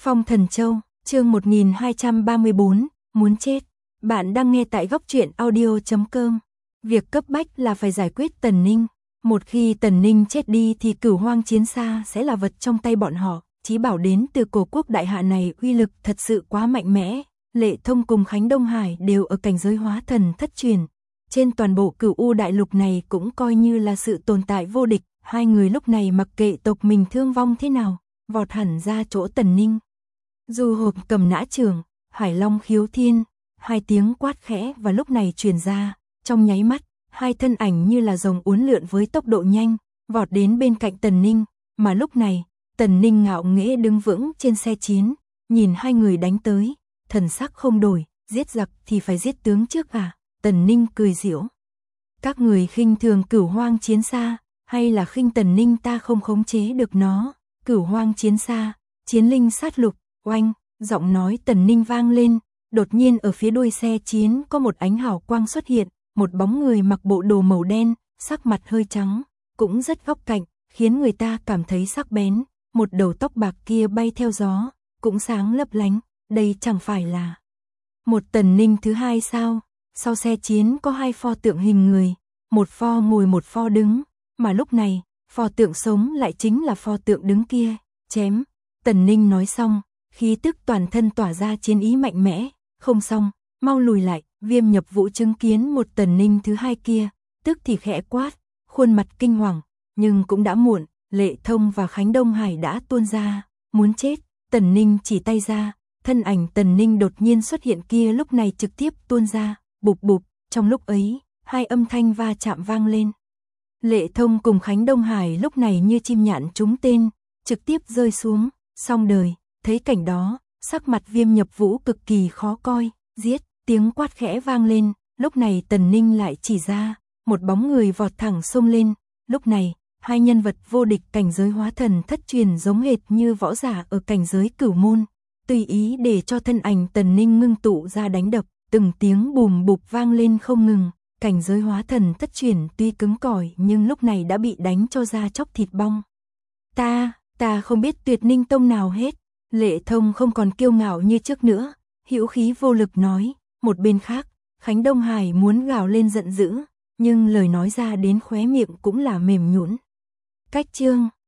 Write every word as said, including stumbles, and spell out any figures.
Phong Thần Châu, chương một nghìn hai trăm ba mươi tư, muốn chết. Bạn đang nghe tại góc truyện audio chấm com. Việc cấp bách là phải giải quyết Tần Ninh. Một khi Tần Ninh chết đi thì Cửu Hoang Chiến Xa sẽ là vật trong tay bọn họ. Chí bảo đến từ cổ quốc đại hạ này uy lực thật sự quá mạnh mẽ. Lệ Thông cùng Khánh Đông Hải đều ở cảnh giới hóa thần thất truyền. Trên toàn bộ Cửu U đại lục này cũng coi như là sự tồn tại vô địch. Hai người lúc này mặc kệ tộc mình thương vong thế nào, vọt hẳn ra chỗ Tần Ninh. Du hộp cầm nã trường, Hải Long khiếu thiên, hai tiếng quát khẽ và lúc này truyền ra, trong nháy mắt, hai thân ảnh như là rồng uốn lượn với tốc độ nhanh, vọt đến bên cạnh Tần Ninh, mà lúc này, Tần Ninh ngạo nghễ đứng vững trên xe chiến, nhìn hai người đánh tới, thần sắc không đổi, giết giặc thì phải giết tướng trước à, Tần Ninh cười giễu. Các người khinh thường Cửu Hoang Chiến Xa, hay là khinh Tần Ninh ta không khống chế được nó, Cửu Hoang Chiến Xa, chiến linh sát lục. Oanh, giọng nói Tần Ninh vang lên, đột nhiên ở phía đuôi xe chiến có một ánh hào quang xuất hiện, một bóng người mặc bộ đồ màu đen, sắc mặt hơi trắng, cũng rất góc cạnh, khiến người ta cảm thấy sắc bén, một đầu tóc bạc kia bay theo gió, cũng sáng lấp lánh, đây chẳng phải là một Tần Ninh thứ hai sao? Sau xe chiến có hai pho tượng hình người, một pho ngồi một pho đứng, mà lúc này, pho tượng sống lại chính là pho tượng đứng kia, chém, Tần Ninh nói xong. Khí tức toàn thân tỏa ra chiến ý mạnh mẽ, không xong, mau lùi lại, Viêm Nhập Vũ chứng kiến một Tần Ninh thứ hai kia, tức thì khẽ quát, khuôn mặt kinh hoàng, nhưng cũng đã muộn, Lệ Thông và Khánh Đông Hải đã tuôn ra, muốn chết, Tần Ninh chỉ tay ra, thân ảnh Tần Ninh đột nhiên xuất hiện kia lúc này trực tiếp tuôn ra, bụp bụp, trong lúc ấy, hai âm thanh va chạm vang lên. Lệ Thông cùng Khánh Đông Hải lúc này như chim nhạn trúng tên, trực tiếp rơi xuống, xong đời. Thấy cảnh đó, sắc mặt Viêm Nhập Vũ cực kỳ khó coi, giết, tiếng quát khẽ vang lên, lúc này Tần Ninh lại chỉ ra, một bóng người vọt thẳng xông lên, lúc này, hai nhân vật vô địch cảnh giới hóa thần thất truyền giống hệt như võ giả ở cảnh giới cửu môn, tùy ý để cho thân ảnh Tần Ninh ngưng tụ ra đánh đập, từng tiếng bùm bụp vang lên không ngừng, cảnh giới hóa thần thất truyền tuy cứng cỏi nhưng lúc này đã bị đánh cho da chóc thịt bong. Ta, ta không biết Tuyệt Ninh Tông nào hết. Lệ Thông không còn kiêu ngạo như trước nữa, hữu khí vô lực nói, một bên khác, Khánh Đông Hải muốn gào lên giận dữ, nhưng lời nói ra đến khóe miệng cũng là mềm nhũn. Cách chương